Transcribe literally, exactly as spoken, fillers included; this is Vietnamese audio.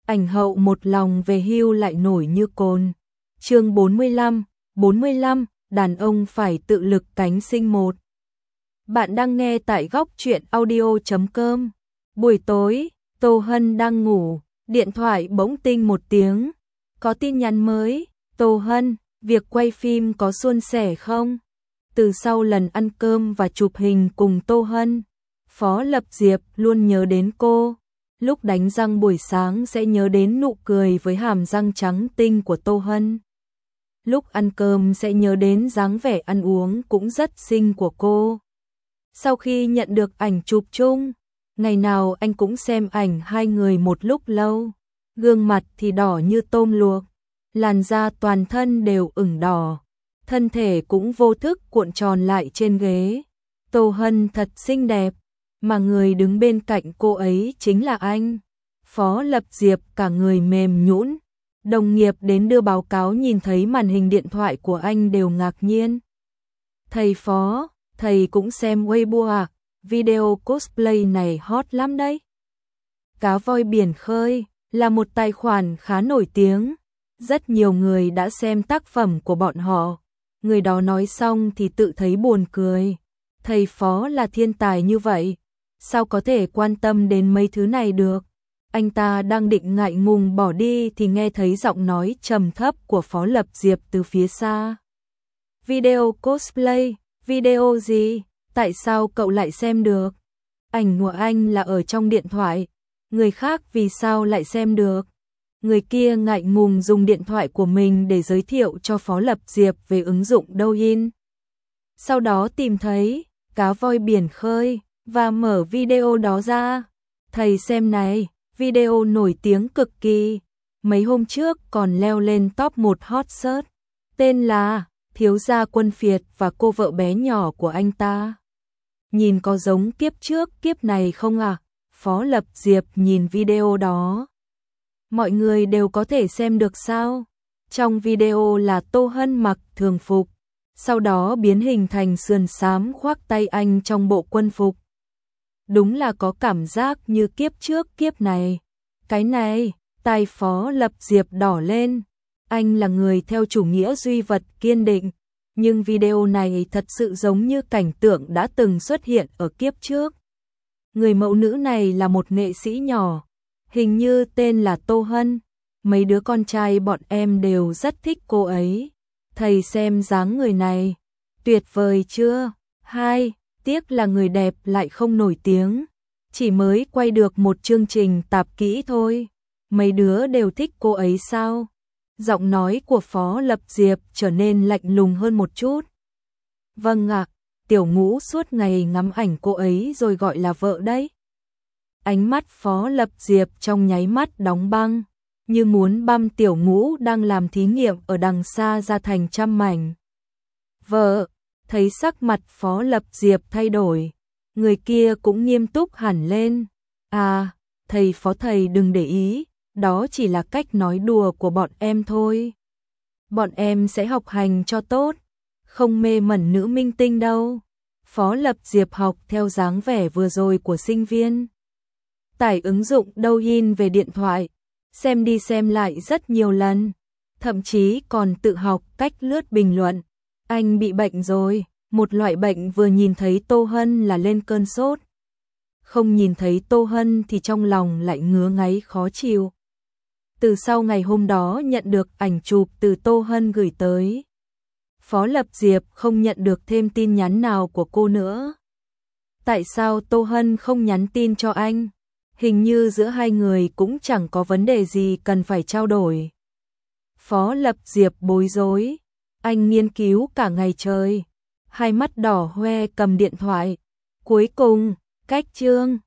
ảnh hậu một lòng về hưu lại nổi như cồn. Chương bốn mươi lăm, bốn mươi lăm, đàn ông phải tự lực cánh sinh một. Bạn đang nghe tại góc truyện audio chấm com. Buổi tối, Tô Hân đang ngủ, điện thoại bỗng tinh một tiếng. Có tin nhắn mới, Tô Hân, việc quay phim có suôn sẻ không? Từ sau lần ăn cơm và chụp hình cùng Tô Hân, Phó Lập Diệp luôn nhớ đến cô. Lúc đánh răng buổi sáng sẽ nhớ đến nụ cười với hàm răng trắng tinh của Tô Hân. Lúc ăn cơm sẽ nhớ đến dáng vẻ ăn uống cũng rất xinh của cô. Sau khi nhận được ảnh chụp chung, ngày nào anh cũng xem ảnh hai người một lúc lâu. Gương mặt thì đỏ như tôm luộc, làn da toàn thân đều ửng đỏ, thân thể cũng vô thức cuộn tròn lại trên ghế. Tô Hân thật xinh đẹp, mà người đứng bên cạnh cô ấy chính là anh. Phó Lập Diệp cả người mềm nhũn. Đồng nghiệp đến đưa báo cáo nhìn thấy màn hình điện thoại của anh đều ngạc nhiên. Thầy Phó, thầy cũng xem Weibo à? Video cosplay này hot lắm đấy. Cá voi biển khơi là một tài khoản khá nổi tiếng. Rất nhiều người đã xem tác phẩm của bọn họ. Người đó nói xong thì tự thấy buồn cười. Thầy Phó là thiên tài như vậy, sao có thể quan tâm đến mấy thứ này được? Anh ta đang định ngại ngùng bỏ đi thì nghe thấy giọng nói trầm thấp của Phó Lập Diệp từ phía xa. Video cosplay, video gì? Tại sao cậu lại xem được? Ảnh của anh là ở trong điện thoại, người khác vì sao lại xem được? Người kia ngại ngùng dùng điện thoại của mình để giới thiệu cho Phó Lập Diệp về ứng dụng Douyin. Sau đó tìm thấy cá voi biển khơi và mở video đó ra. Thầy xem này, video nổi tiếng cực kỳ. Mấy hôm trước còn leo lên top một hot search. Tên là Thiếu gia Quân Phiệt và cô vợ bé nhỏ của anh ta. Nhìn có giống kiếp trước kiếp này không à? Phó Lập Diệp nhìn video đó. Mọi người đều có thể xem được sao? Trong video là Tô Hân mặc thường phục, sau đó biến hình thành sườn xám khoác tay anh trong bộ quân phục. Đúng là có cảm giác như kiếp trước kiếp này. Cái này, tai Phó Lập Diệp đỏ lên. Anh là người theo chủ nghĩa duy vật kiên định, nhưng video này thật sự giống như cảnh tượng đã từng xuất hiện ở kiếp trước. Người mẫu nữ này là một nghệ sĩ nhỏ, hình như tên là Tô Hân. Mấy đứa con trai bọn em đều rất thích cô ấy. Thầy xem dáng người này, tuyệt vời chưa? Hai, tiếc là người đẹp lại không nổi tiếng, chỉ mới quay được một chương trình tạp kỹ thôi. Mấy đứa đều thích cô ấy sao? Giọng nói của Phó Lập Diệp trở nên lạnh lùng hơn một chút. Vâng ạ, Tiểu Ngũ suốt ngày ngắm ảnh cô ấy rồi gọi là vợ đấy. Ánh mắt Phó Lập Diệp trong nháy mắt đóng băng, như muốn băm Tiểu Ngũ đang làm thí nghiệm ở đằng xa ra thành trăm mảnh. Vợ, thấy sắc mặt Phó Lập Diệp thay đổi, người kia cũng nghiêm túc hẳn lên. À, thầy Phó thầy đừng để ý, đó chỉ là cách nói đùa của bọn em thôi. Bọn em sẽ học hành cho tốt, không mê mẩn nữ minh tinh đâu. Phó Lập Diệp học theo dáng vẻ vừa rồi của sinh viên. Tải ứng dụng Douyin về điện thoại, xem đi xem lại rất nhiều lần, thậm chí còn tự học cách lướt bình luận. Anh bị bệnh rồi, một loại bệnh vừa nhìn thấy Tô Hân là lên cơn sốt. Không nhìn thấy Tô Hân thì trong lòng lại ngứa ngáy khó chịu. Từ sau ngày hôm đó nhận được ảnh chụp từ Tô Hân gửi tới, Phó Lập Diệp không nhận được thêm tin nhắn nào của cô nữa. Tại sao Tô Hân không nhắn tin cho anh? Hình như giữa hai người cũng chẳng có vấn đề gì cần phải trao đổi. Phó Lập Diệp bối rối, anh nghiên cứu cả ngày trời, hai mắt đỏ hoe cầm điện thoại. Cuối cùng, cách chương